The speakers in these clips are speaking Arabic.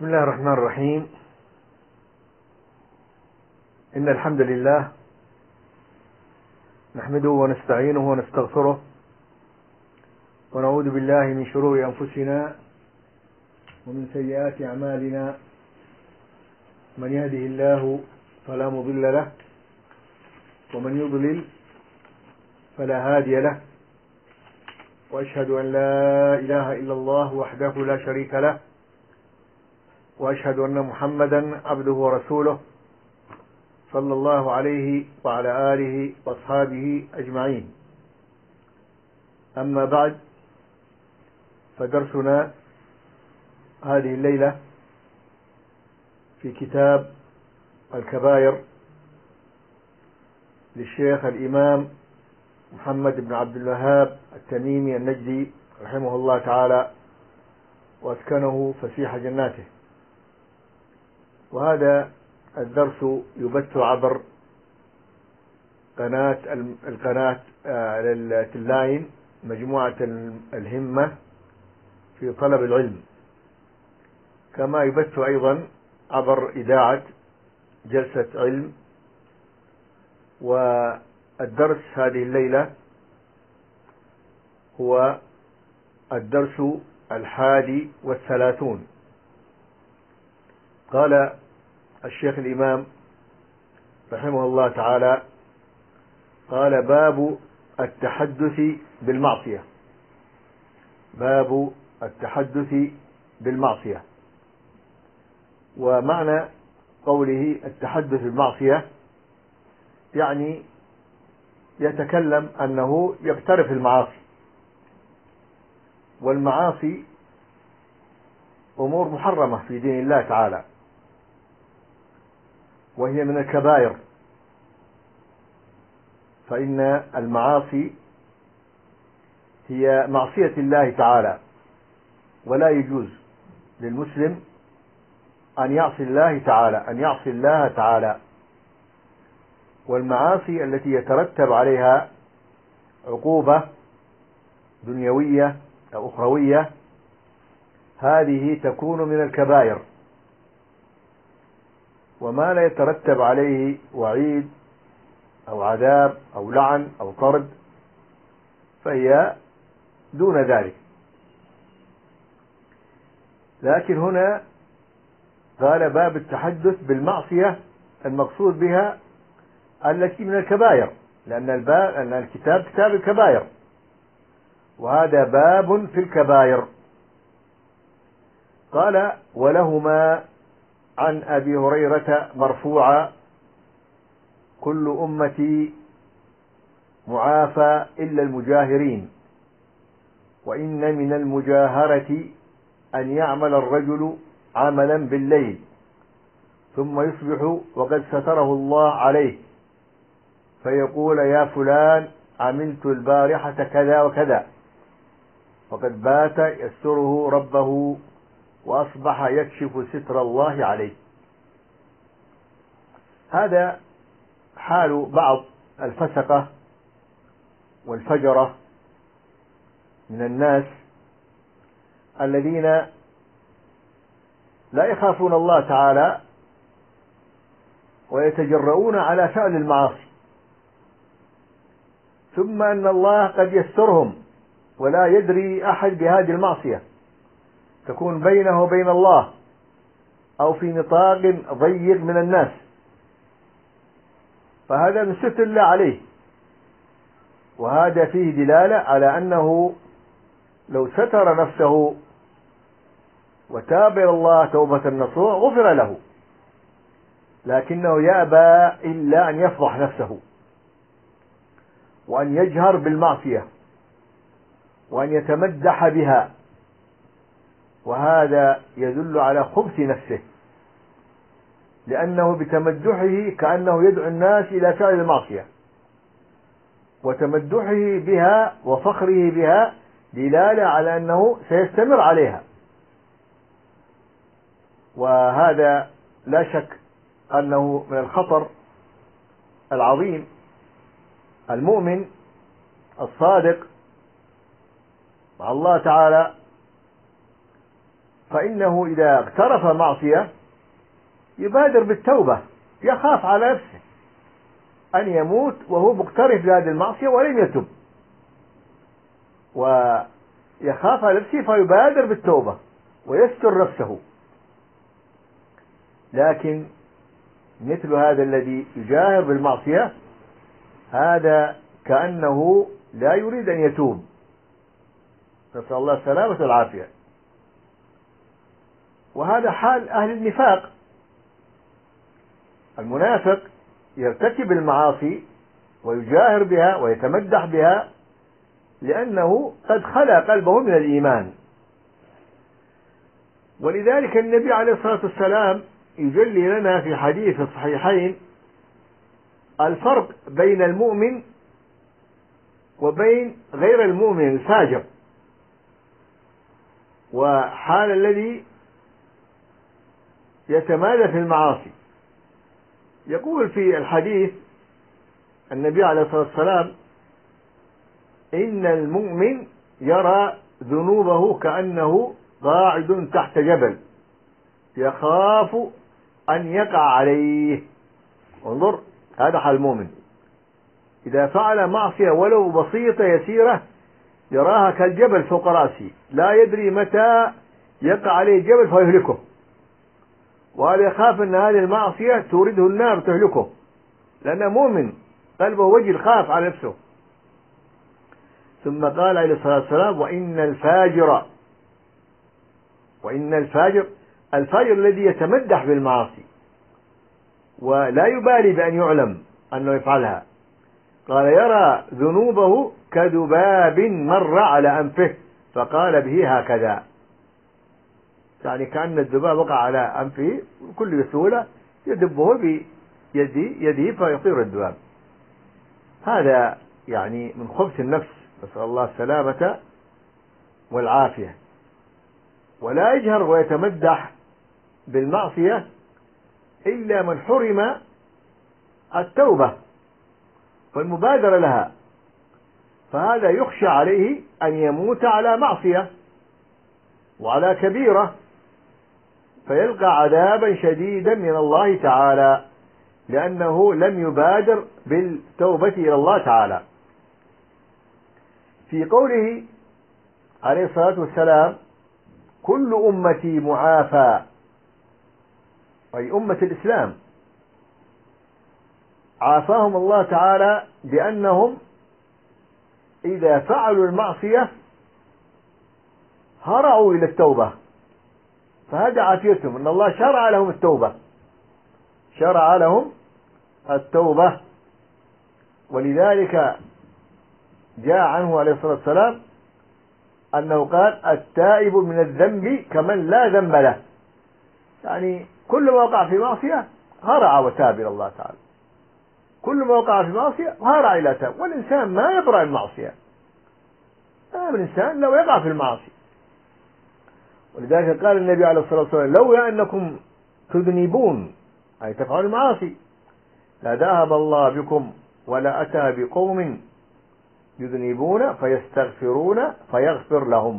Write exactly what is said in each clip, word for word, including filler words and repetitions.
بسم الله الرحمن الرحيم. إن الحمد لله نحمده ونستعينه ونستغفره ونعوذ بالله من شرور أنفسنا ومن سيئات أعمالنا. من يهده الله فلا مضل له ومن يضلل فلا هادي له، وأشهد أن لا إله إلا الله وحده لا شريك له، وأشهد أن محمدا عبده ورسوله صلى الله عليه وعلى آله وأصحابه أجمعين. أما بعد، فدرسنا هذه الليلة في كتاب الكبائر للشيخ الإمام محمد بن عبد الوهاب التميمي النجدي رحمه الله تعالى وأسكنه فسيح جناته. وهذا الدرس يبث عبر قناة القناة اللاين مجموعة الهمة في طلب العلم، كما يبث أيضا عبر إذاعة جلسة علم. والدرس هذه الليلة هو الدرس الحادي والثلاثون. قال الشيخ الإمام رحمه الله تعالى: قال: باب التحدث بالمعصية. باب التحدث بالمعصية. ومعنى قوله التحدث بالمعصية يعني يتكلم أنه يقترف المعاصي، والمعاصي أمور محرمة في دين الله تعالى، وهي من الكبائر. فإن المعاصي هي معصية الله تعالى، ولا يجوز للمسلم أن يعصي الله تعالى أن يعصي الله تعالى. والمعاصي التي يترتب عليها عقوبة دنيوية أو أخروية هذه تكون من الكبائر. وما لا يترتب عليه وعيد أو عذاب أو لعن أو طرد فهي دون ذلك. لكن هنا قال: باب التحدث بالمعصية، المقصود بها التي من الكبائر، لأن الباب أن الكتاب كتاب الكبائر، وهذا باب في الكبائر. قال: ولهما عن أبي هريرة مرفوعا: كل أمتي معافى إلا المجاهرين، وإن من المجاهرة أن يعمل الرجل عملا بالليل ثم يصبح وقد ستره الله عليه، فيقول: يا فلان، عملت البارحة كذا وكذا، وقد بات يستره ربه وأصبح يكشف ستر الله عليه. هذا حال بعض الفسقة والفجرة من الناس الذين لا يخافون الله تعالى ويتجرؤون على فعل المعاصي، ثم أن الله قد يسترهم ولا يدري أحد بهذه المعصية، تكون بينه وبين الله أو في نطاق ضيق من الناس، فهذا من ستر الله عليه. وهذا فيه دلالة على أنه لو ستر نفسه وتاب إلى الله توبة نصوح غفر له، لكنه يأبى إلا أن يفضح نفسه وأن يجهر بالمعصية وأن يتمدح بها، وهذا يدل على خبث نفسه، لأنه بتمدحه كأنه يدعو الناس إلى فعل المعصية، وتمدحه بها وفخره بها دلالة على أنه سيستمر عليها. وهذا لا شك أنه من الخطر العظيم. المؤمن الصادق مع الله تعالى فإنه إذا اقترف معصية يبادر بالتوبة، يخاف على نفسه أن يموت وهو مقترف لهذه المعصية ولم يتب، ويخاف على نفسه فيبادر بالتوبة ويستر نفسه. لكن مثل هذا الذي يجاهر بالمعصية هذا كأنه لا يريد أن يتوب، نسأل الله السلامة والعافية. وهذا حال أهل النفاق. المنافق يرتكب المعاصي ويجاهر بها ويتمدح بها لأنه قد خلى قلبه من الإيمان. ولذلك النبي عليه الصلاة والسلام يجلي لنا في حديث الصحيحين الفرق بين المؤمن وبين غير المؤمن الفاجر، وحال الذي يتمادى في المعاصي. يقول في الحديث النبي عليه الصلاة والسلام إن المؤمن يرى ذنوبه كأنه قاعد تحت جبل يخاف أن يقع عليه. انظر، هذا حال المؤمن، إذا فعل معصية ولو بسيطة يسيرة يراها كالجبل فوق رأسه، لا يدري متى يقع عليه الجبل فيهلكه، وهذا يخاف أن هذه المعصية تورده النار تهلكه، لأنه مؤمن قلبه وجل خاف على نفسه. ثم قال عليه الصلاة والسلام وإن الفاجر وإن الفاجر الفاجر الذي يتمدح بالمعاصي ولا يبالي بأن يعلم أنه يفعلها، قال يرى ذنوبه كذباب مر على أنفه فقال به هكذا، يعني كأن الذباب وقع على أنفه بكل سهولة يدبه بيده يده فيطير الذباب. هذا يعني من خبث النفس، نسأل الله السلامة والعافية. ولا يجهر ويتمدح بالمعصية إلا من حرم التوبة والمبادرة لها، فهذا يخشى عليه أن يموت على معصية وعلى كبيرة فيلقى عذابا شديدا من الله تعالى لأنه لم يبادر بالتوبة إلى الله تعالى. في قوله عليه الصلاة والسلام كل أمتي معافى، أي أمة الإسلام عافاهم الله تعالى بأنهم إذا فعلوا المعصية هرعوا إلى التوبة، فهذا عافيتهم، أن الله شرع لهم التوبة شرع لهم التوبة. ولذلك جاء عنه عليه الصلاة والسلام أنه قال التائب من الذنب كمن لا ذنب له، يعني كل ما وقع في معصية هرع وتاب إلى الله تعالى، كل ما وقع في معصية هرع إلى تاب. والإنسان ما يبرأ المعصية، ما من إنسان لو يقع في المعصية. ولذلك قال النبي عليه الصلاة والسلام لولا أنكم تذنبون أي تفعلون المعاصي لذهب الله بكم ولا أتى بقوم يذنبون فيستغفرون فيغفر لهم.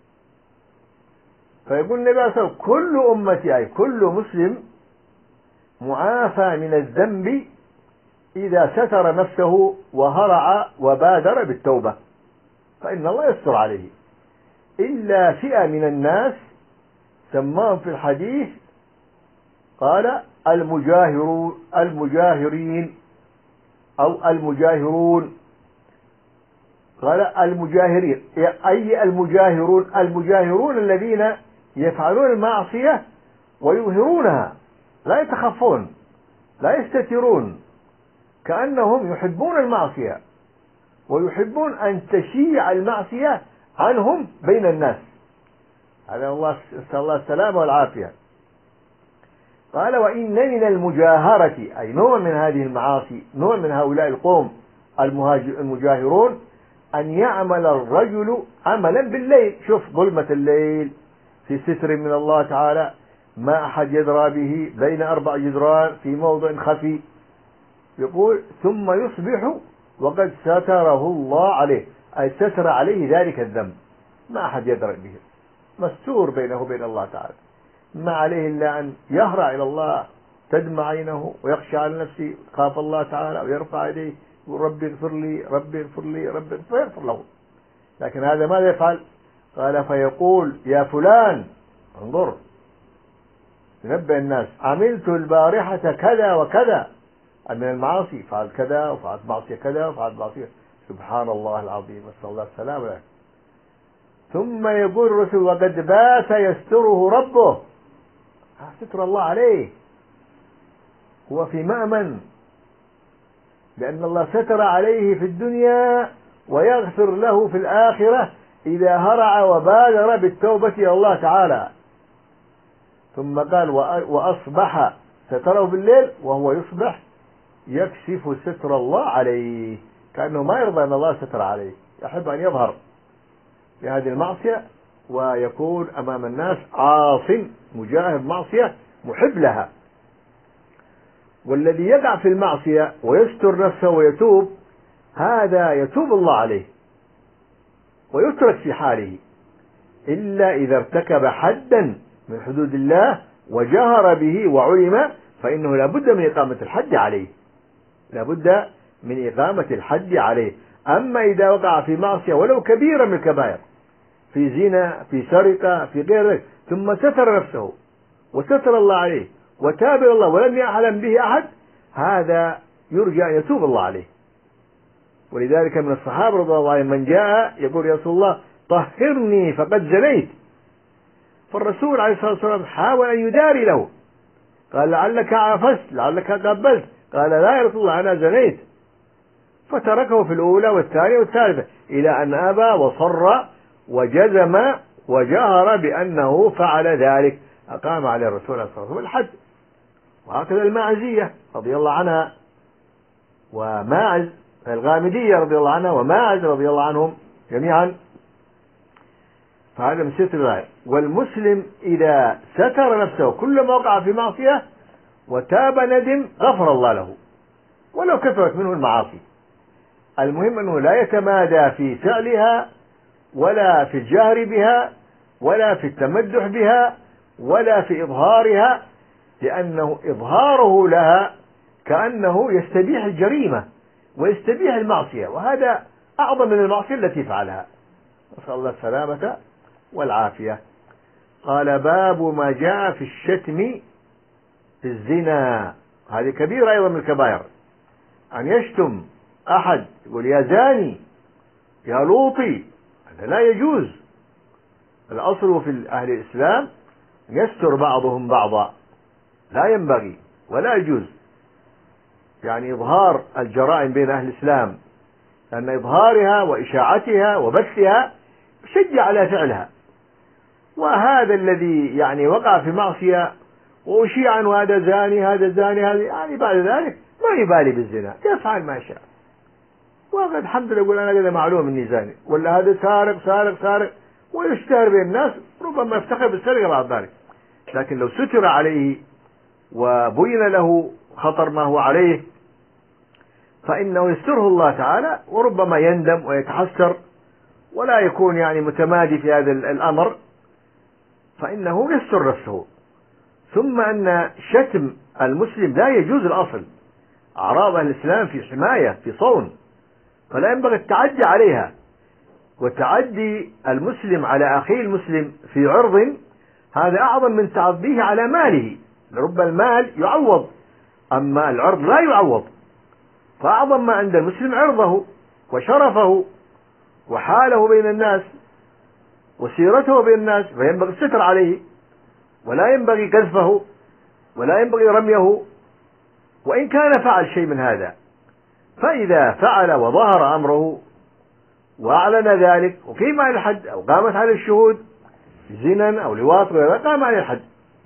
فيقول النبي عليه الصلاة والسلام كل أمتي أي كل مسلم معافى من الذنب إذا ستر نفسه وهرع وبادر بالتوبة فإن الله يستر عليه، إلا فئة من الناس سماهم في الحديث قال المجاهرون المجاهرين أو المجاهرون، قال المجاهرين أي المجاهرون المجاهرون الذين يفعلون المعصية ويظهرونها لا يتخفون لا يستترون، كأنهم يحبون المعصية ويحبون أن تشيع المعصية عنهم بين الناس. هذا الله نسأل الله السلامة والعافية. قال وإن من المجاهرة أي نوع من هذه المعاصي نوع من هؤلاء القوم المجاهرون أن يعمل الرجل عملا بالليل، شوف ظلمة الليل في ستر من الله تعالى ما أحد يدرى به بين أربع جدران في موضع خفي، يقول ثم يصبح وقد ستره الله عليه أي ستر عليه ذلك الذنب ما أحد يدرى به، مستور بينه وبين الله تعالى، ما عليه إلا أن يهرع إلى الله، تدمع عينه ويخشى على نفسه، خاف الله تعالى ويرفع يديه يقول ربي اغفر لي ربي اغفر لي ربي، فيغفر له. لكن هذا ماذا يفعل؟ قال فيقول يا فلان انظر، ينبه الناس، عملت البارحة كذا وكذا من المعاصي، فعلت كذا وفعلت معصية كذا وفعلت معصية، سبحان الله العظيم، نسأل الله السلامة. ثم يقول الرسول وقد بات يستره ربه، ستر الله عليه، هو في مأمن، لأن الله ستر عليه في الدنيا ويغفر له في الآخرة إذا هرع وبادر بالتوبة إلى الله تعالى. ثم قال وأصبح، ستره بالليل وهو يصبح يكشف ستر الله عليه، كأنه ما يرضى أن الله ستر عليه، يحب أن يظهر بهذه المعصية ويكون أمام الناس عاص مجاهد معصية محب لها. والذي يقع في المعصية ويستر نفسه ويتوب، هذا يتوب الله عليه ويترك في حاله، إلا إذا ارتكب حدا من حدود الله وجهر به وعلم، فإنه لا بد من إقامة الحد عليه، لا بد من إقامة الحد عليه. أما إذا وقع في معصية ولو كبيرة من الكبائر، في زنا، في سرقة، في غير ذلك، ثم ستر نفسه وستر الله عليه وتاب إلى الله ولم يعلم به أحد، هذا يرجى أن يتوب الله عليه. ولذلك من الصحابة رضي الله عنهم من جاء يقول يا رسول الله طهرني فقد زنيت، فالرسول عليه الصلاة والسلام حاول أن يداري له، قال لعلك عافست، لعلك قبلت، قال لا يا رسول الله أنا زنيت، فتركه في الأولى والثانية والثالثة إلى أن أبى وصر وجزم وجهر بأنه فعل ذلك، أقام عليه الرسول عليه الصلاة والسلام الحد. وهكذا الماعزية رضي الله عنها وماعز الغامدية رضي الله عنها وماعز رضي الله عنهم جميعا، فهذا من ستر الله. والمسلم إذا ستر نفسه كلما وقع في معصية وتاب ندم غفر الله له ولو كثرت منه المعاصي. المهم أنه لا يتمادى في فعلها ولا في الجهر بها ولا في التمدح بها ولا في إظهارها، لأنه إظهاره لها كأنه يستبيح الجريمة ويستبيح المعصية، وهذا أعظم من المعصية التي فعلها، نسأل الله السلامة والعافية. قال باب ما جاء في الشتم في الزنا، هذه كبيرة أيضا من الكبائر، أن يشتم أحد يقول يا زاني يا لوطي، هذا لا يجوز. الأصل في أهل الإسلام يستر بعضهم بعضا، لا ينبغي ولا يجوز يعني إظهار الجرائم بين أهل الإسلام، لأن إظهارها وإشاعتها وبثها يشجع على فعلها. وهذا الذي يعني وقع في معصية وأشيع عنه هذا زاني هذا زاني هذا، يعني بعد ذلك ما يبالي بالزنا، يفعل ما شاء، وقد الحمد لله يقول أنا كذا معلوم إني زاني، ولا هذا سارق سارق سارق ويشتهر بين الناس، ربما يفتخر بالسرقة بعد ذلك. لكن لو ستر عليه وبين له خطر ما هو عليه فإنه يستره الله تعالى، وربما يندم ويتحسر ولا يكون يعني متمادي في هذا الأمر، فإنه يستر نفسه. ثم أن شتم المسلم لا يجوز، الأصل أعراض الإسلام في حماية في صون، فلا ينبغي التعدي عليها. وتعدي المسلم على أخيه المسلم في عرض هذا أعظم من تعديه على ماله، رب المال يعوض أما العرض لا يعوض، فأعظم ما عند المسلم عرضه وشرفه وحاله بين الناس وسيرته بين الناس، فينبغي الستر عليه ولا ينبغي قذفه ولا ينبغي رميه وإن كان فعل شيء من هذا. فإذا فعل وظهر أمره وأعلن ذلك وقيم على الحد أو قامت على الشهود زنا أو لواط قام على الحد.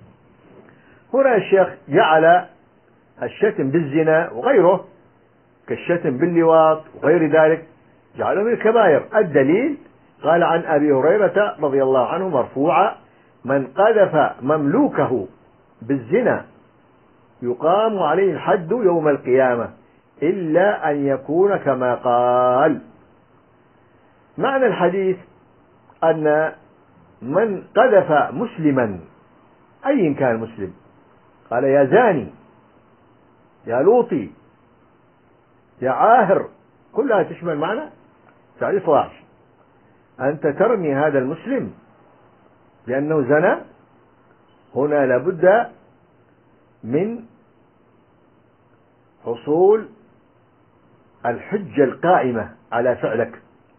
هنا الشيخ جعل الشتم بالزنا وغيره كالشتم باللواط وغير ذلك جعله من الكبائر. الدليل قال عن أبي هريرة رضي الله عنه مرفوعا من قذف مملوكه بالزنا يقام عليه الحد يوم القيامة إلا أن يكون كما قال. معنى الحديث أن من قذف مسلما أي كان مسلم، قال يا زاني، يا لوطي، يا عاهر، كلها تشمل معنى فعل الفواحش. أنت ترمي هذا المسلم بأنه زنى، هنا لابد من حصول الحجة القائمة على فعلك،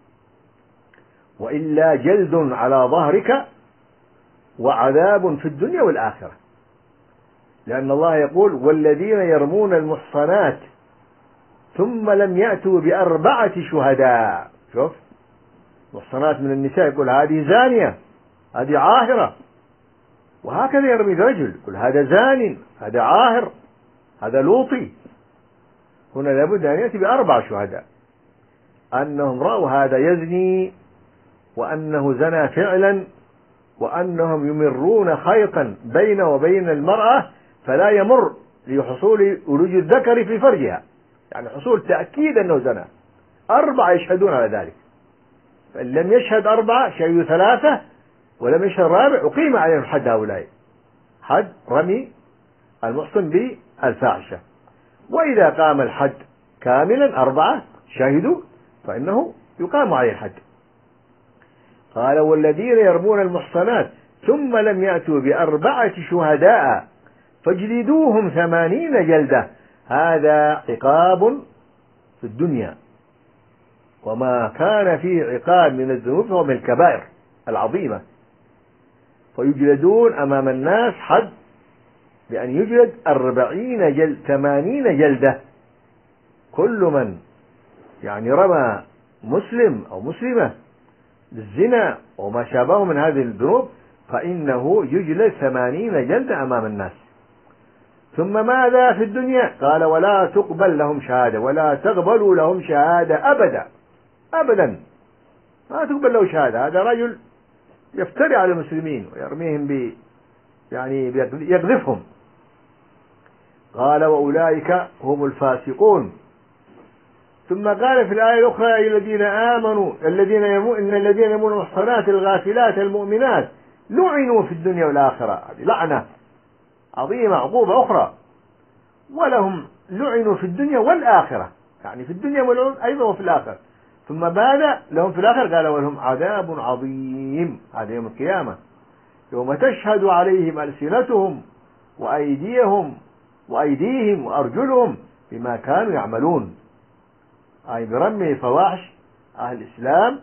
وإلا جلد على ظهرك وعذاب في الدنيا والآخرة. لأن الله يقول والذين يرمون المحصنات ثم لم يأتوا بأربعة شهداء. شوف، محصنات من النساء يقول هذه زانية، هذه عاهرة، وهكذا يرمي الرجل يقول هذا زان، هذا عاهر، هذا لوطي. هنا لابد أن يأتي بأربع شهداء أنهم رأوا هذا يزني، وأنه زنى فعلا، وأنهم يمرون خيطا بينه وبين المرأة فلا يمر لحصول ولوج الذكر في فرجها، يعني حصول تأكيد أنه زنى. أربعة يشهدون على ذلك، فإن لم يشهد أربعة شهدوا ثلاثة، ولم يشهد رابع أقيم عليهم حد هؤلاء، حد رمي المحصن بالفاحشة. وإذا قام الحد كاملا أربعة شهدوا فإنه يقام عليه الحد. قال والذين يرمون المحصنات ثم لم يأتوا بأربعة شهداء فاجلدوهم ثمانين جلدة. هذا عقاب في الدنيا، وما كان فيه عقاب من الذنوب فهو من الكبائر العظيمة، فيجلدون أمام الناس حد بأن يجلد أربعين جلد ثمانين جلدة. كل من يعني رمى مسلم أو مسلمة بالزنا وما شابه من هذه الذنوب فإنه يجلد ثمانين جلدة أمام الناس. ثم ماذا في الدنيا؟ قال ولا تقبل لهم شهادة، ولا تقبلوا لهم شهادة أبدا أبدا، ما تقبل له شهادة. هذا رجل يفتري على المسلمين ويرميهم ب يعني يقذفهم. قال وأولئك هم الفاسقون. ثم قال في الآية الأخرى أي الذين آمنوا الذين يمون إن الذين يرمون المحصنات الغافلات المؤمنات لعنوا في الدنيا والآخرة. هذه لعنة عظيمة، عقوبة أخرى. ولهم لعنوا في الدنيا والآخرة، يعني في الدنيا ملعون أيضا وفي الآخرة. ثم بعد لهم في الآخرة قال ولهم عذاب عظيم. هذا يوم القيامة، يوم تشهد عليهم ألسنتهم وأيديهم وأيديهم وأرجلهم بما كانوا يعملون، أي برمي فواحش أهل الإسلام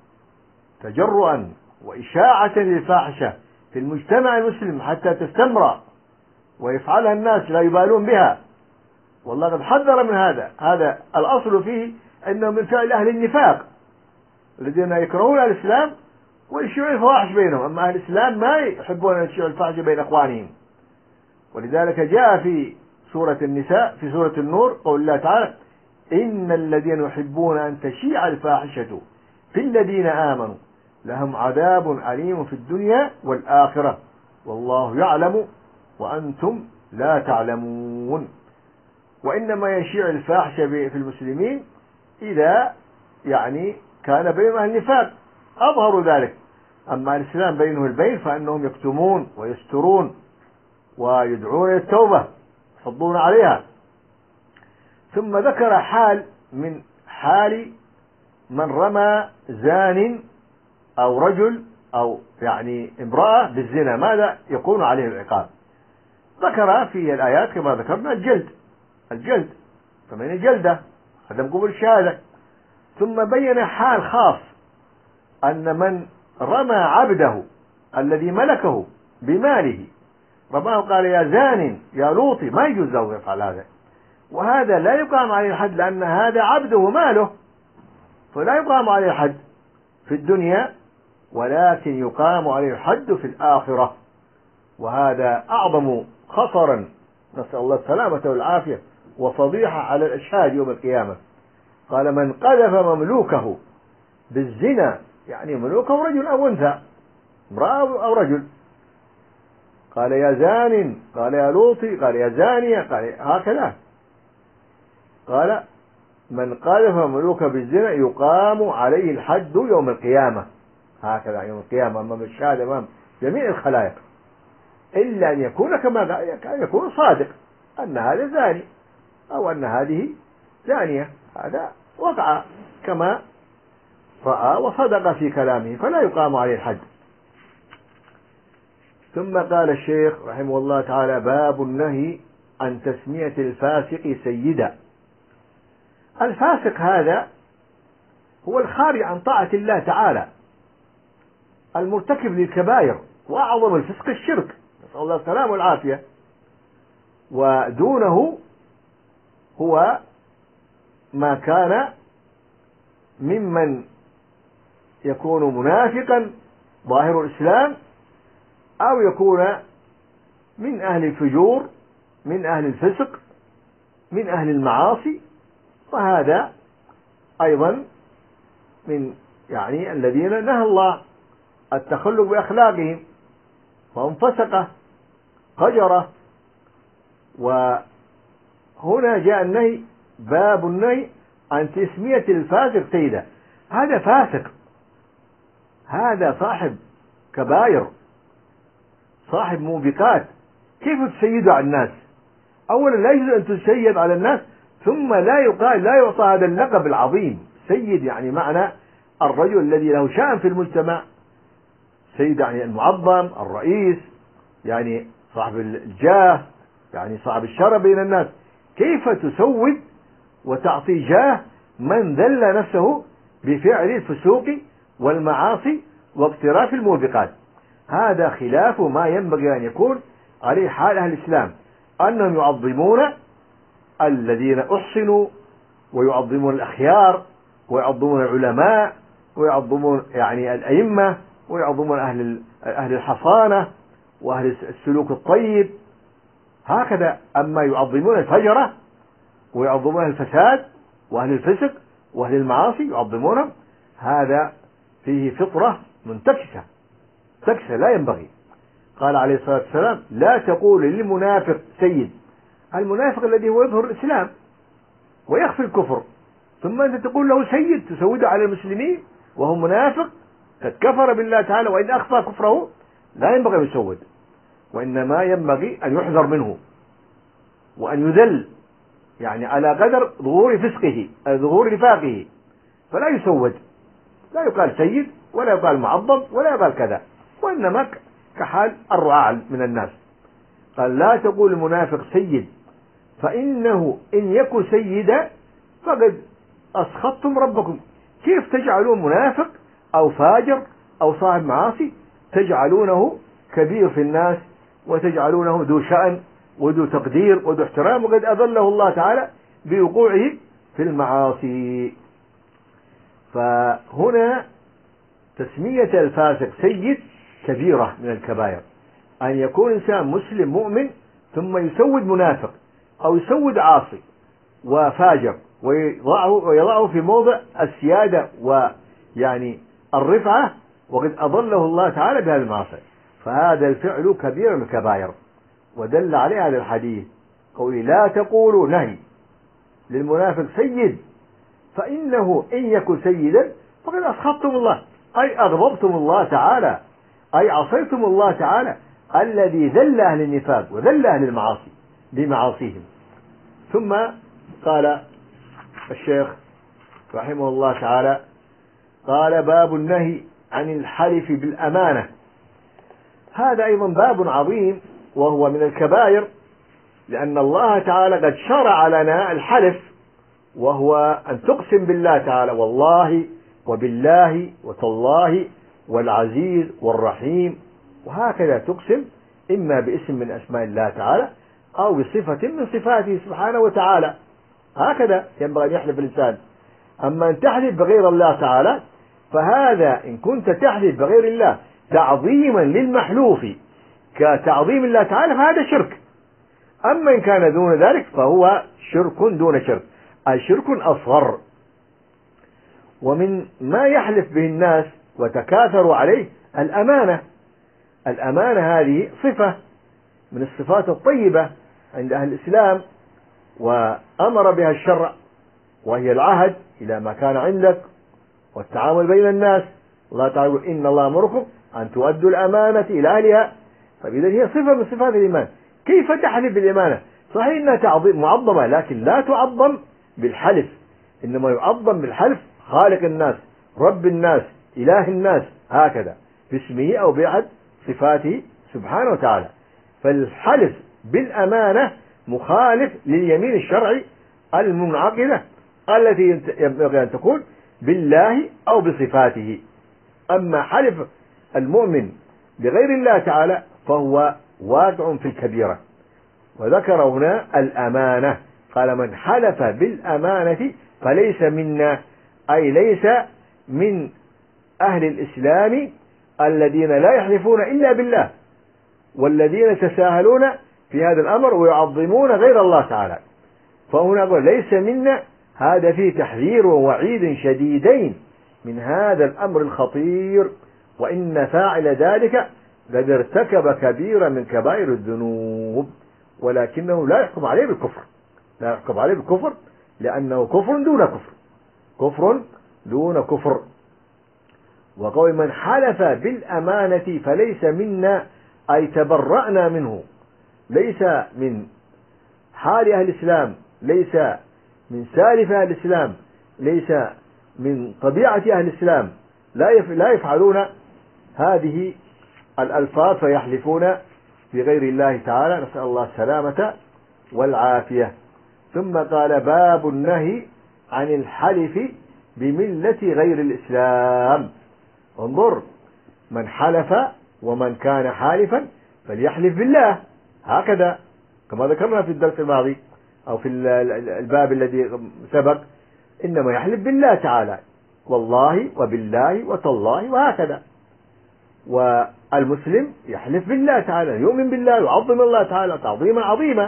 تجرؤا وإشاعة للفاحشة في المجتمع المسلم حتى تستمر ويفعلها الناس لا يبالون بها. والله قد حذر من هذا. هذا الأصل فيه أنه من فعل أهل النفاق الذين يكرهون الإسلام ويشيعون الفواحش بينهم، أما أهل الإسلام ما يحبون أن يشيعوا الفاحش بين أخوانهم. ولذلك جاء في سورة النساء في سورة النور قول الله تعالى إن الذين يحبون أن تشيع الفاحشة في الذين آمنوا لهم عذاب أليم في الدنيا والآخرة والله يعلم وأنتم لا تعلمون. وإنما يشيع الفاحشة في المسلمين إذا يعني كان بينهم أهل النفاق أظهروا ذلك، أما الإسلام بينه البين فإنهم يكتمون ويسترون ويدعون إلى التوبة يحضون عليها. ثم ذكر حال من حال من رمى زان أو رجل أو يعني امرأة بالزنا ماذا يكون عليه العقاب. ذكر في الآيات كما ذكرنا الجلد الجلد ثمانين جلدة عدم قبول الشهادة. ثم بين حال خاص أن من رمى عبده الذي ملكه بماله رماه قال يا زان يا لوطي، ما يجوز له يفعل هذا، وهذا لا يقام عليه الحد لأن هذا عبده ماله، فلا يقام عليه الحد في الدنيا ولكن يقام عليه الحد في الآخرة، وهذا أعظم خطرا نسأل الله السلامة والعافية وفضيحة على الأشهاد يوم القيامة. قال من قذف مملوكه بالزنا، يعني مملوكه رجل أو أنثى امرأة أو رجل، قال يا زان، قال يا لوطي، قال يا زانية، قال هكذا. قال من قذف مملوكه بالزنا يقام عليه الحد يوم القيامة. هكذا يوم القيامة أمام الشهادة أمام جميع الخلائق، إلا أن يكون كما كان يكون صادق أن هذا زاني أو أن هذه زانية، هذا وقع كما رأى وصدق في كلامه فلا يقام عليه الحد. ثم قال الشيخ رحمه الله تعالى: باب النهي عن تسمية الفاسق سيدا. الفاسق هذا هو الخارج عن طاعة الله تعالى، المرتكب للكبائر، وأعظم الفسق الشرك، نسأل الله السلامة والعافية. ودونه هو ما كان ممن يكون منافقا ظاهر الإسلام، أو يكون من أهل الفجور، من أهل الفسق، من أهل المعاصي، وهذا أيضا من يعني الذين نهى الله التخلق بأخلاقهم، فهم فسقة فجرة. وهنا جاء النهي، باب النهي عن تسمية الفاسق سيدا. هذا فاسق، هذا صاحب كبائر، صاحب موبقات، كيف تسيده على الناس؟ أولا لا يجوز أن تسيد على الناس، ثم لا يقال لا يعطى هذا اللقب العظيم سيد، يعني معنى الرجل الذي له شأن في المجتمع. سيد يعني المعظم، الرئيس، يعني صاحب الجاه، يعني صاحب الشرف بين الناس. كيف تسود وتعطي جاه من ذل نفسه بفعل الفسوق والمعاصي واقتراف الموبقات؟ هذا خلاف ما ينبغي أن يكون عليه حال أهل الإسلام، أنهم يعظمون الذين أحسنوا، ويعظمون الأخيار، ويعظمون العلماء، ويعظمون يعني الأئمة، ويعظمون أهل أهل الحصانة وأهل السلوك الطيب، هكذا. أما يعظمون الفجرة ويعظمون الفساد وأهل الفسق وأهل المعاصي يعظمونهم، هذا فيه فطرة منتكسة تكسة لا ينبغي. قال عليه الصلاة والسلام: لا تقول للمنافق سيد. المنافق الذي هو يظهر الإسلام ويخفي الكفر، ثم أنت تقول له سيد، تسوده على المسلمين وهو منافق قد كفر بالله تعالى، وإن أخفى كفره لا ينبغي أن يسود، وإنما ينبغي أن يحذر منه وأن يذل، يعني على قدر ظهور فسقه، ظهور نفاقه، فلا يسود، لا يقال سيد ولا يقال معظم ولا يقال كذا، وإنما كحال الرعاع من الناس. قال: لا تقول المنافق سيد، فإنه إن يكن سيدا فقد أسخطتم ربكم. كيف تجعلون منافق أو فاجر أو صاحب معاصي تجعلونه كبير في الناس، وتجعلونه ذو شأن وذو تقدير وذو احترام، وقد أضله الله تعالى بوقوعه في المعاصي. فهنا تسمية الفاسق سيد كبيرة من الكبائر، أن يكون إنسان مسلم مؤمن ثم يسود منافق أو يسود عاصي وفاجر ويضعه, ويضعه في موضع السيادة ويعني الرفعة، وقد أضله الله تعالى بهذه المعاصي، فهذا الفعل كبير من الكبائر. ودل عليه هذا الحديث قوله: لا تقولوا نهي للمنافق سيد، فإنه إن يكن سيدا فقد أسخطتم الله، أي أغضبتم الله تعالى، أي عصيتم الله تعالى الذي ذل أهل النفاق وذل أهل المعاصي بمعاصيهم. ثم قال الشيخ رحمه الله تعالى: قال: باب النهي عن الحلف بالأمانة. هذا أيضا باب عظيم، وهو من الكبائر، لأن الله تعالى قد شرع لنا الحلف، وهو أن تقسم بالله تعالى: والله وبالله وتالله والعزيز والرحيم، وهكذا تقسم إما باسم من أسماء الله تعالى أو بصفة من صفاته سبحانه وتعالى، هكذا ينبغي أن يحلف الإنسان. أما أن تحلف بغير الله تعالى فهذا إن كنت تحلف بغير الله تعظيما للمحلوف كتعظيم الله تعالى فهذا شرك. أما إن كان دون ذلك فهو شرك دون شرك، أي شرك أصغر. ومن ما يحلف به الناس وتكاثروا عليه الأمانة. الأمانة هذه صفة من الصفات الطيبة عند أهل الإسلام، وأمر بها الشرع، وهي العهد إلى ما كان عندك والتعامل بين الناس الله تعالى يقول إن الله أمركم أن تؤدوا الأمانة إلى أهلها. فإذا هي صفة من صفات الإيمان. كيف تحلف بالإمانة؟ صحيح أنها تعظيم معظمة، لكن لا تعظم بالحلف، إنما يعظم بالحلف خالق الناس رب الناس إله الناس، هكذا باسمه أو بأحد صفاته سبحانه وتعالى. فالحلف بالأمانة مخالف لليمين الشرعي المنعقدة التي ينبغي أن تكون بالله أو بصفاته. أما حلف المؤمن بغير الله تعالى فهو واقع في الكبيرة. وذكر هنا الأمانة، قال من حلف بالأمانة فليس منا، أي ليس من أهل الإسلام الذين لا يحلفون إلا بالله، والذين يتساهلون في هذا الأمر ويعظمون غير الله تعالى. فهنا يقول ليس منا، هذا فيه تحذير ووعيد شديدين من هذا الأمر الخطير، وإن فاعل ذلك قد ارتكب كبيرا من كبائر الذنوب، ولكنه لا يحكم عليه بالكفر، لا يحكم عليه بالكفر لأنه كفر دون كفر، كفر دون كفر. وقول من حلف بالأمانة فليس منا، أي تبرأنا منه، ليس من حال أهل الإسلام، ليس من سالف أهل الإسلام، ليس من طبيعة أهل الإسلام، لا يفعلون هذه الألفاظ فيحلفون بغير الله تعالى، نسأل الله السلامة والعافية. ثم قال باب النهي عن الحلف بملة غير الإسلام. انظر، من حلف ومن كان حالفا فليحلف بالله، هكذا كما ذكرنا في الدرس الماضي أو في الباب الذي سبق، إنما يحلف بالله تعالى، والله وبالله وتالله وهكذا. والمسلم يحلف بالله تعالى، يؤمن بالله ويعظم الله تعالى تعظيما عظيما.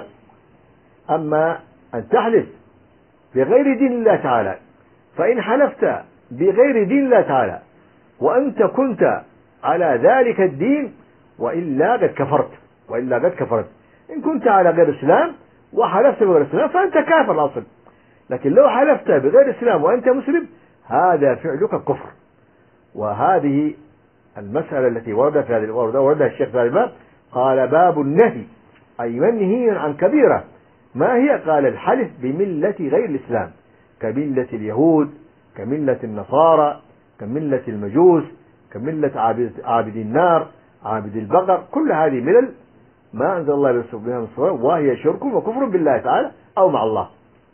أما أن تحلف بغير دين الله تعالى، فإن حلفت بغير دين الله تعالى وأنت كنت على ذلك الدين وإلا قد كفرت، وإلا قد كفرت. إن كنت على غير الإسلام وحلفت بغير الإسلام فأنت كافر الأصل، لكن لو حلفت بغير الإسلام وأنت مسلم هذا فعلك كفر. وهذه المسألة التي ورد في هذه وردها الشيخ في هذا الباب، قال باب النهي، أي منهي عن كبيرة. ما هي؟ قال الحلف بملة غير الإسلام، كملة اليهود، كملة النصارى، كملة المجوس، كملة عابد النار، عابد البقر، كل هذه ملل ما أنزل الله بها من سلطان، وهي شرك وكفر بالله تعالى أو مع الله.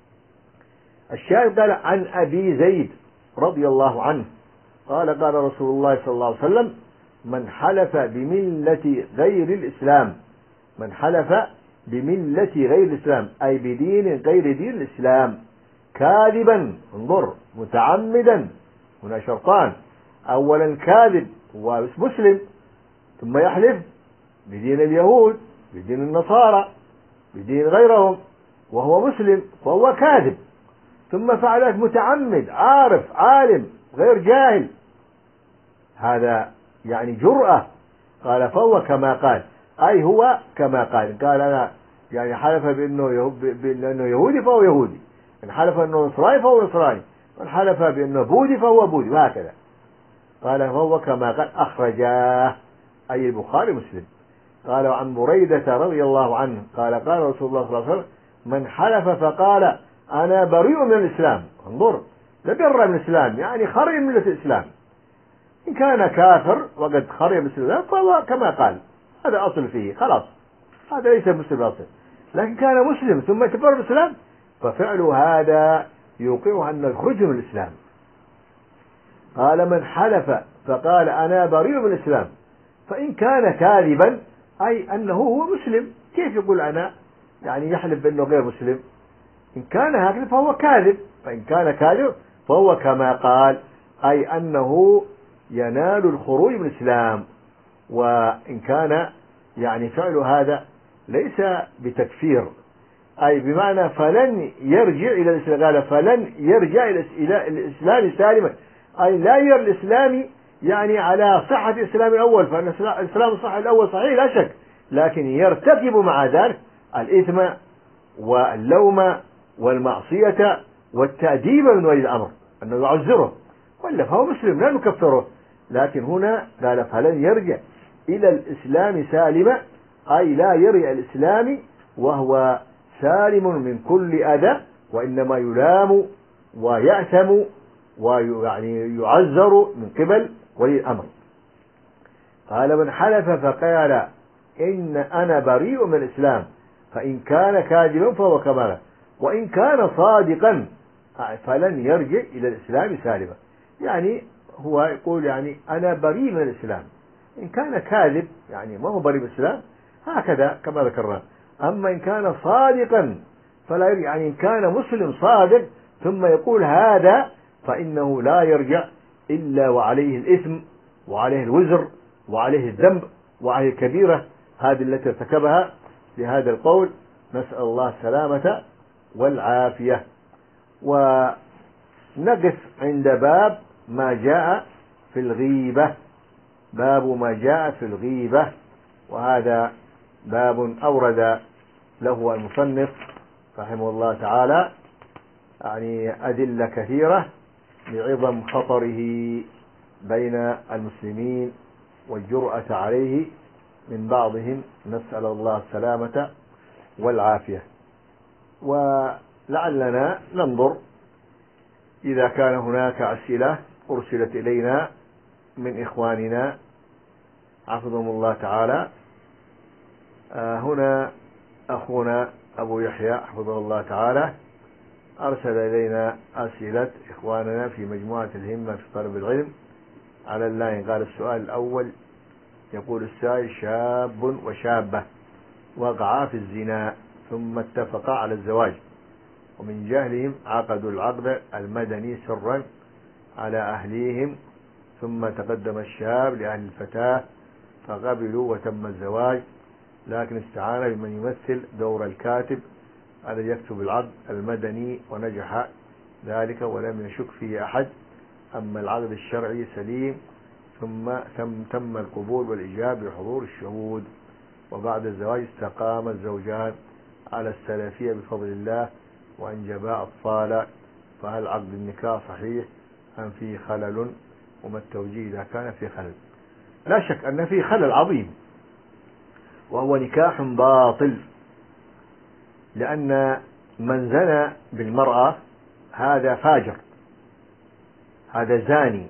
الشاهد قال عن أبي زيد رضي الله عنه قال قال رسول الله صلى الله عليه وسلم من حلف بملة غير الإسلام، من حلف بملة غير الإسلام أي بدين غير دين الإسلام كاذبا، انظر، متعمدا، هنا شرطان، أولا كاذب ومسلم، ثم يحلف بدين اليهود، بدين النصارى، بدين غيرهم وهو مسلم فهو كاذب، ثم فعلت متعمد عارف عالم غير جاهل، هذا يعني جرأة. قال فهو كما قال، أي هو كما قال، قال أنا يعني حلف بأنه بأنه يهودي فهو يهودي، إن حلف أنه نصراني فهو نصراني، من حلف بأنه بوذي فهو بوذي، وهكذا. قال فهو كما قال، أخرجاه أي البخاري مسلم. قال عن بريدة رضي الله عنه قال قال رسول الله صلى الله عليه وسلم من حلف فقال أنا بريء من الإسلام، انظر، تبرأ من الإسلام يعني خرج من الإسلام، إن كان كافر وقد خرج من الإسلام فهو كما قال، هذا أصل فيه خلاص، هذا ليس مسلم أصل. لكن كان مسلم ثم تبرأ من الإسلام ففعل هذا يوقعه أن يخرج من الإسلام. قال من حلف فقال أنا بريء من الإسلام، فإن كان كاذبا أي أنه هو مسلم، كيف يقول أنا يعني يحلف بأنه غير مسلم؟ إن كان هكذا فهو كاذب، فإن كان كاذب فهو كما قال، أي أنه ينال الخروج من الإسلام. وإن كان يعني فعل هذا ليس بتكفير، أي بمعنى فلن يرجع إلى الإسلام، قال فلن يرجع إلى الإسلام سالما، أي لا يرى الإسلام يعني على صحة الإسلام الأول، فإن الإسلام الصحيح الأول صحيح لا شك، لكن يرتكب مع ذلك الإثم واللوم والمعصية والتأديب من ولي الأمر، أنه يعذره، ولا فهو مسلم لا نكفره، لكن هنا قال فلن يرجع إلى الإسلام سالما، أي لا يرجع الإسلام وهو سالم من كل أذى، وإنما يلام ويأثم ويعني يعذر من قبل ولي الأمر. قال من حلف فقال إن أنا بريء من الإسلام فإن كان كاذبا فهو كما، وإن كان صادقا فلن يرجع إلى الإسلام سالما. يعني هو يقول يعني أنا بريء من الإسلام، إن كان كاذب يعني ما هو بريء من الإسلام هكذا كما ذكرنا. أما إن كان صادقا فلا يرجع، يعني إن كان مسلم صادق ثم يقول هذا فإنه لا يرجع إلا وعليه الإثم وعليه الوزر وعليه الذنب وعليه الكبيرة هذه التي ارتكبها لهذا القول. نسأل الله السلامة والعافية. ونقف عند باب ما جاء في الغيبة، باب ما جاء في الغيبة، وهذا باب أورد له المصنف رحمه الله تعالى يعني أدلة كثيرة لعظم خطره بين المسلمين والجرأة عليه من بعضهم، نسأل الله السلامة والعافية. ولعلنا ننظر إذا كان هناك أسئلة أرسلت إلينا من إخواننا حفظهم الله تعالى. آه هنا أخونا أبو يحيى حفظه الله تعالى أرسل إلينا أسئلة إخواننا في مجموعة الهمة في طلب العلم على اللاين. قال السؤال الأول يقول السائل: شاب وشابة وقعا في الزنا ثم اتفقا على الزواج، ومن جهلهم عقدوا العقد المدني سرا على أهليهم، ثم تقدم الشاب لأهل الفتاة فقبلوا وتم الزواج، لكن استعان بمن يمثل دور الكاتب الذي يكتب العقد المدني ونجح ذلك ولم يشك فيه أحد. أما العقد الشرعي سليم، ثم تم, تم القبول والإجابة بحضور الشهود، وبعد الزواج استقام الزوجان على السلفية بفضل الله وأنجبا أطفالا، فهل عقد النكاح صحيح أم فيه خلل؟ وما التوجيه إذا كان فيه خلل؟ لا شك أن فيه خلل عظيم، وهو نكاح باطل، لأن من زنى بالمرأة هذا فاجر، هذا زاني،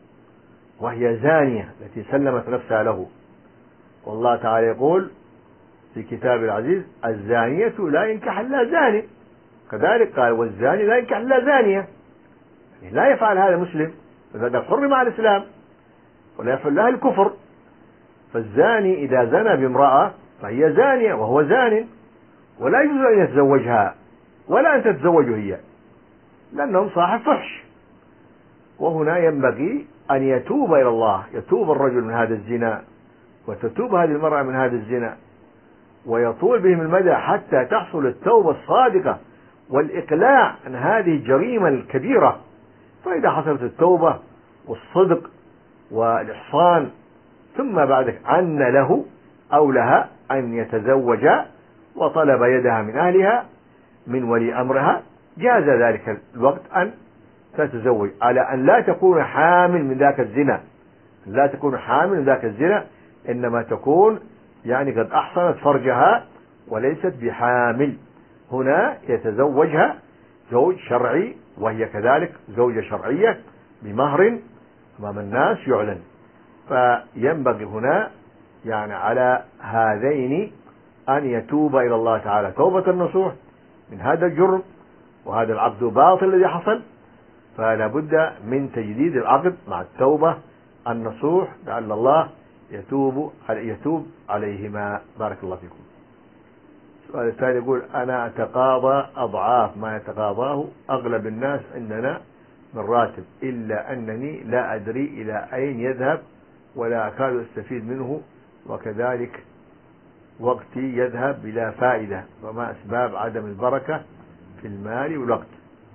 وهي زانية التي سلمت نفسها له. والله تعالى يقول في كتاب العزيز: الزانية لا ينكح إلا زاني. كذلك قال: والزاني لا ينكح إلا زانية. يعني لا يفعل هذا مسلم، فهذا حرم على الإسلام ولا يفعل لها الكفر. فالزاني إذا زنى بامرأة فهي زانية وهو زان، ولا يجوز أن يتزوجها ولا أن تتزوجه هي، لأنهم صاحب فحش. وهنا ينبغي أن يتوب إلى الله، يتوب الرجل من هذا الزنا وتتوب هذه المرأة من هذا الزنا، ويطول بهم المدى حتى تحصل التوبة الصادقة والإقلاع عن هذه الجريمة الكبيرة. فإذا حصلت التوبة والصدق والإحصان ثم بعد أن له أو لها أن يتزوج وطلب يدها من أهلها من ولي أمرها، جاز ذلك الوقت أن تتزوج، على أن لا تكون حامل من ذاك الزنا، لا تكون حامل من ذاك الزنا، إنما تكون يعني قد أحصنت فرجها وليست بحامل. هنا يتزوجها زوج شرعي، وهي كذلك زوجة شرعية بمهر أمام الناس يعلن. فينبغي هنا يعني على هذين أن يتوب إلى الله تعالى توبة النصوح من هذا الجرم وهذا العقد باطل الذي حصل، فلا بد من تجديد العقد مع التوبة النصوح لعل الله يتوب يتوب عليهما. بارك الله فيكم. السؤال الثاني يقول: أنا أتقاضى أضعاف ما يتقاضاه أغلب الناس عندنا من راتب، إلا أنني لا أدري إلى أين يذهب ولا أكاد أستفيد منه، وكذلك وقتي يذهب بلا فائدة، وما أسباب عدم البركة في المال والوقت؟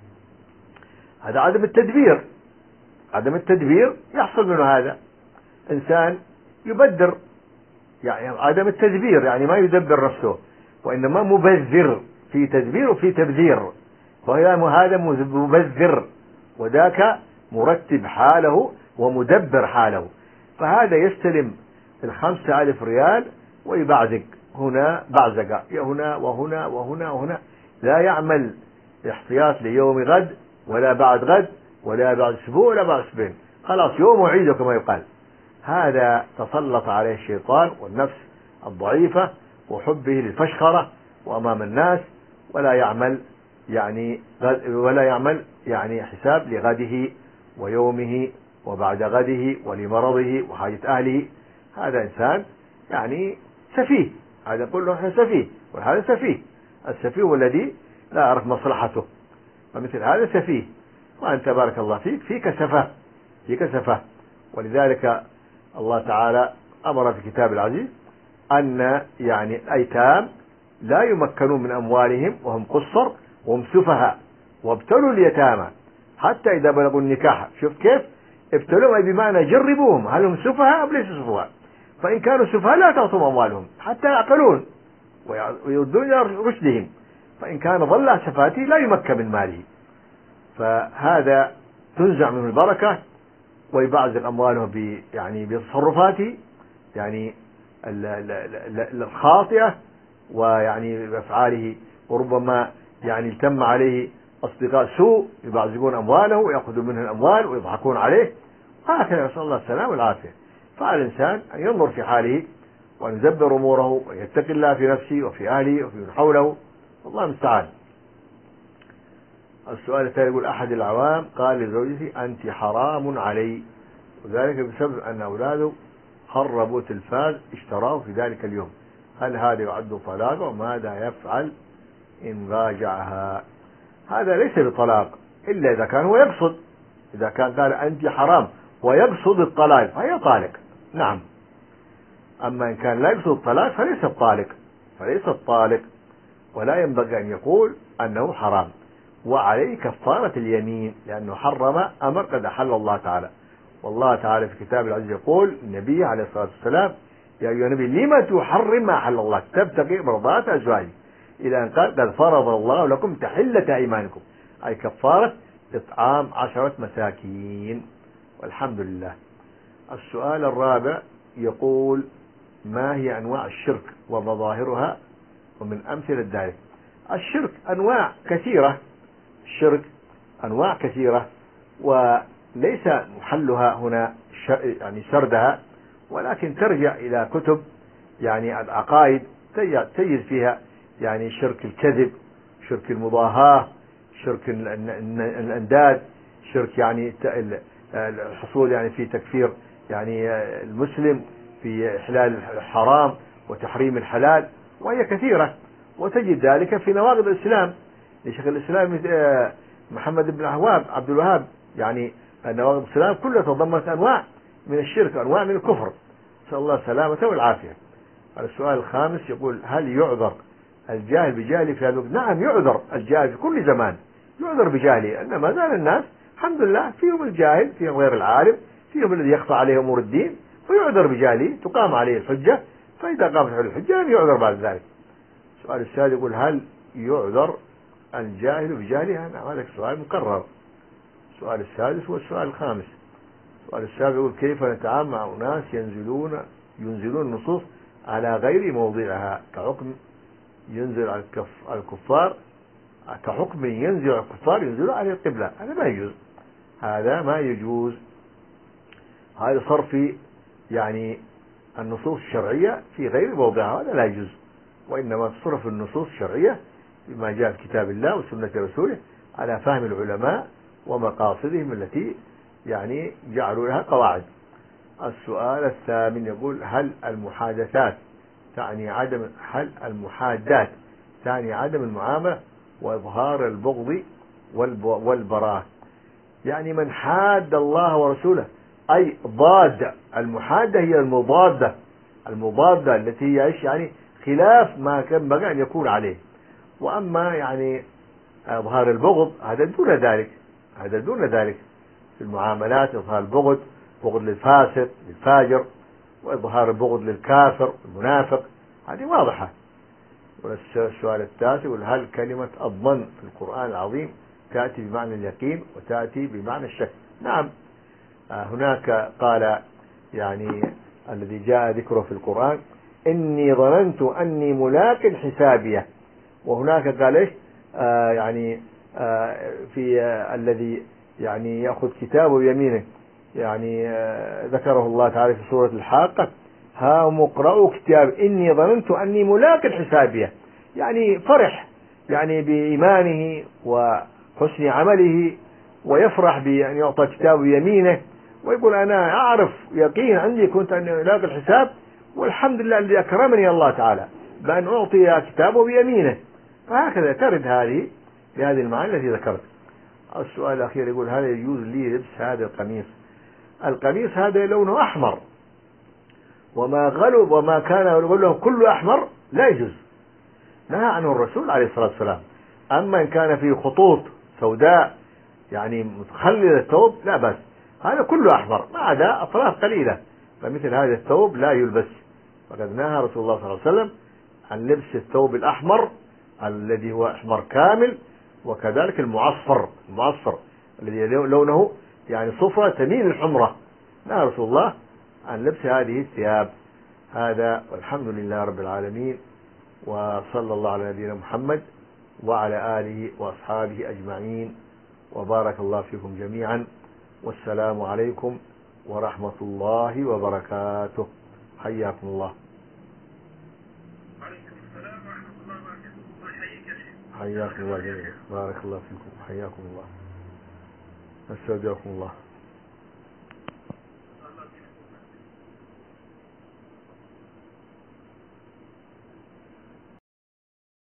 هذا عدم التدبير، عدم التدبير يحصل منه هذا. إنسان يبدر، يعني عدم التدبير يعني ما يدبر نفسه، وإنما مبذر، في تدبير وفي تبذير، فهذا مبذر وذاك مرتب حاله ومدبر حاله. فهذا يستلم الخمسة ألف ريال ويبعزق هنا بعزقة هنا وهنا وهنا وهنا، لا يعمل احتياط ليوم غد ولا بعد غد ولا بعد أسبوع ولا بعد أسبوعين، خلاص يوم وعيده كما يقال. هذا تسلط عليه الشيطان والنفس الضعيفة وحبه للفشخرة وأمام الناس، ولا يعمل يعني ولا يعمل يعني حساب لغده ويومه وبعد غده ولمرضه وحاجة أهله. هذا إنسان يعني سفيه، هذا نقول له احنا سفيه، وهذا سفيه. السفيه هو الذي لا يعرف مصلحته، فمثل هذا سفيه. وأنت بارك الله فيك فيك سفاه، فيك سفاه. ولذلك الله تعالى أمر في كتاب العزيز أن يعني الأيتام لا يمكنون من أموالهم وهم قصر وهم سفهاء، وابتلوا اليتامى حتى إذا بلغوا النكاح. شوف كيف ابتلوا، أي بمعنى جربوهم هل هم سفهاء أم ليسوا سفهاء. فإن كانوا سفهاء لا تعطوا أموالهم حتى يعقلون ويردون إلى رشدهم، فإن كان ظل سفاهته لا يمكن من ماله، فهذا تنزع منه البركة ويبعزق أمواله ب يعني بتصرفاته يعني الخاطئة ويعني بأفعاله، وربما يعني التم عليه أصدقاء سوء يبعزقون أمواله ويأخذون منه الأموال ويضحكون عليه، هكذا. نسأل الله السلامة والعافية. فعلى الإنسان أن ينظر في حاله وأن يدبر أموره ويتقي الله في نفسه وفي أهله وفي من حوله، الله المستعان. السؤال الثاني يقول أحد العوام قال لزوجتي أنت حرام علي، وذلك بسبب أن أولاده خربوا تلفاز اشتراه في ذلك اليوم، هل هذا يعد طلاقا وماذا يفعل إن راجعها؟ هذا ليس بطلاق إلا إذا كان هو يقصد، إذا كان قال أنت حرام ويقصد الطلاق فهي طالق، نعم. أما إن كان لا يقصد الطلاق فليس الطالق، فليس الطالق، ولا ينبغي أن يقول أنه حرام. وعليه كفارة اليمين لأنه حرم أمر قد أحل الله تعالى. والله تعالى في كتاب العزيز يقول النبي عليه الصلاة والسلام يا أيها النبي لما تحرم ما أحل الله تبتغي مرضات أزواجك، إلى أن قال قد فرض الله لكم تحلة أيمانكم، أي كفارة إطعام عشرة مساكين، والحمد لله. السؤال الرابع يقول ما هي أنواع الشرك ومظاهرها ومن أمثلة ذلك؟ الشرك أنواع كثيرة، الشرك أنواع كثيرة وليس محلها هنا يعني سردها، ولكن ترجع إلى كتب يعني العقائد تجد فيها يعني شرك الكذب، شرك المضاهاة، شرك الأنداد، شرك يعني الحصول يعني في تكفير يعني المسلم، في إحلال الحرام وتحريم الحلال، وهي كثيرة. وتجد ذلك في نواقض الإسلام لشيخ الإسلام محمد بن الوهاب عبد الوهاب، يعني نواقض الإسلام كلها تضمنت أنواع من الشرك وأنواع من الكفر، نسأل الله السلامة والعافية. السؤال الخامس يقول هل يعذر الجاهل بجهله في هذا الوقت؟ نعم يعذر الجاهل في كل زمان، يعذر بجهله، أن ما زال الناس الحمد لله فيهم الجاهل، فيهم غير العالم، فيهم الذي يخفى عليه أمور الدين، ويعذر بجهله تقام عليه الحجة، فإذا قامت عليه الحجة لم يعذر بعد ذلك. السؤال السادس يقول هل يعذر الجاهل بجهله؟ نعم هذا سؤال مكرر. السؤال السادس والسؤال الخامس. السؤال السابع يقول كيف نتعامل مع أناس ينزلون ينزلون النصوص على غير موضعها كحكم ينزل على الكفار، كحكم ينزل على الكفار ينزل على القبلة، هذا ما يجوز، هذا ما يجوز. هذا صرف يعني النصوص الشرعية في غير موضعها، هذا لا يجوز، وإنما تصرف النصوص الشرعية بما جاء في كتاب الله وسنة رسوله على فهم العلماء ومقاصدهم التي يعني جعلوا لها قواعد. السؤال الثامن يقول هل المحادثات تعني عدم هل المحادات تعني عدم المعاملة وإظهار البغض والبراءة؟ يعني من حاد الله ورسوله أي ضاد، المحادة هي المضادة، المضادة التي هي ايش يعني خلاف ما كان بقى أن يكون عليه. وأما يعني إظهار البغض هذا دون ذلك، هذا دون ذلك في المعاملات، إظهار البغض، بغض للفاسق للفاجر، وإظهار البغض للكافر المنافق، هذه واضحة. والسؤال التاسع يقول هل كلمة الظن في القرآن العظيم تأتي بمعنى اليقين وتأتي بمعنى الشك؟ نعم، هناك قال يعني الذي جاء ذكره في القرآن: إني ظننت أني ملاق حسابيه. وهناك قال إيش؟ آه يعني آه في آه الذي يعني يأخذ كتابه بيمينه، يعني آه ذكره الله تعالى في سورة الحاقة: ها اقرأوا كتاب إني ظننت أني ملاق حسابيه. يعني فرح يعني بإيمانه وحسن عمله، ويفرح بأن يعطى كتابه بيمينه، ويقول: أنا أعرف يقين عندي كنت أن ألاقي الحساب، والحمد لله الذي أكرمني الله تعالى بأن أعطي كتابه بيمينه. فهكذا ترد هذه بهذه المعاني التي ذكرت. السؤال الأخير يقول: هل يجوز لي لبس هذا القميص؟ القميص هذا لونه أحمر، وما غلب وما كان له كله أحمر لا يجوز، نهى عنه الرسول عليه الصلاة والسلام. أما إن كان فيه خطوط سوداء يعني متخلل الثوب لا بأس، هذا كله أحمر ما عدا أطراف قليلة، فمثل هذا الثوب لا يلبس. فقد نهى رسول الله صلى الله عليه وسلم عن لبس الثوب الأحمر الذي هو أحمر كامل، وكذلك المعصفر المعصفر الذي لونه يعني صفرة تميل الحمرة، نهى رسول الله عن لبس هذه الثياب. هذا والحمد لله رب العالمين، وصلى الله على نبينا محمد وعلى آله وأصحابه أجمعين، وبارك الله فيكم جميعا، والسلام عليكم ورحمة الله وبركاته. حياكم الله. وعليكم السلام ورحمة الله وبركاته. الله يحييك يا شيخ. حياكم الله جميعا، بارك الله فيكم، حياكم الله، استودعكم الله.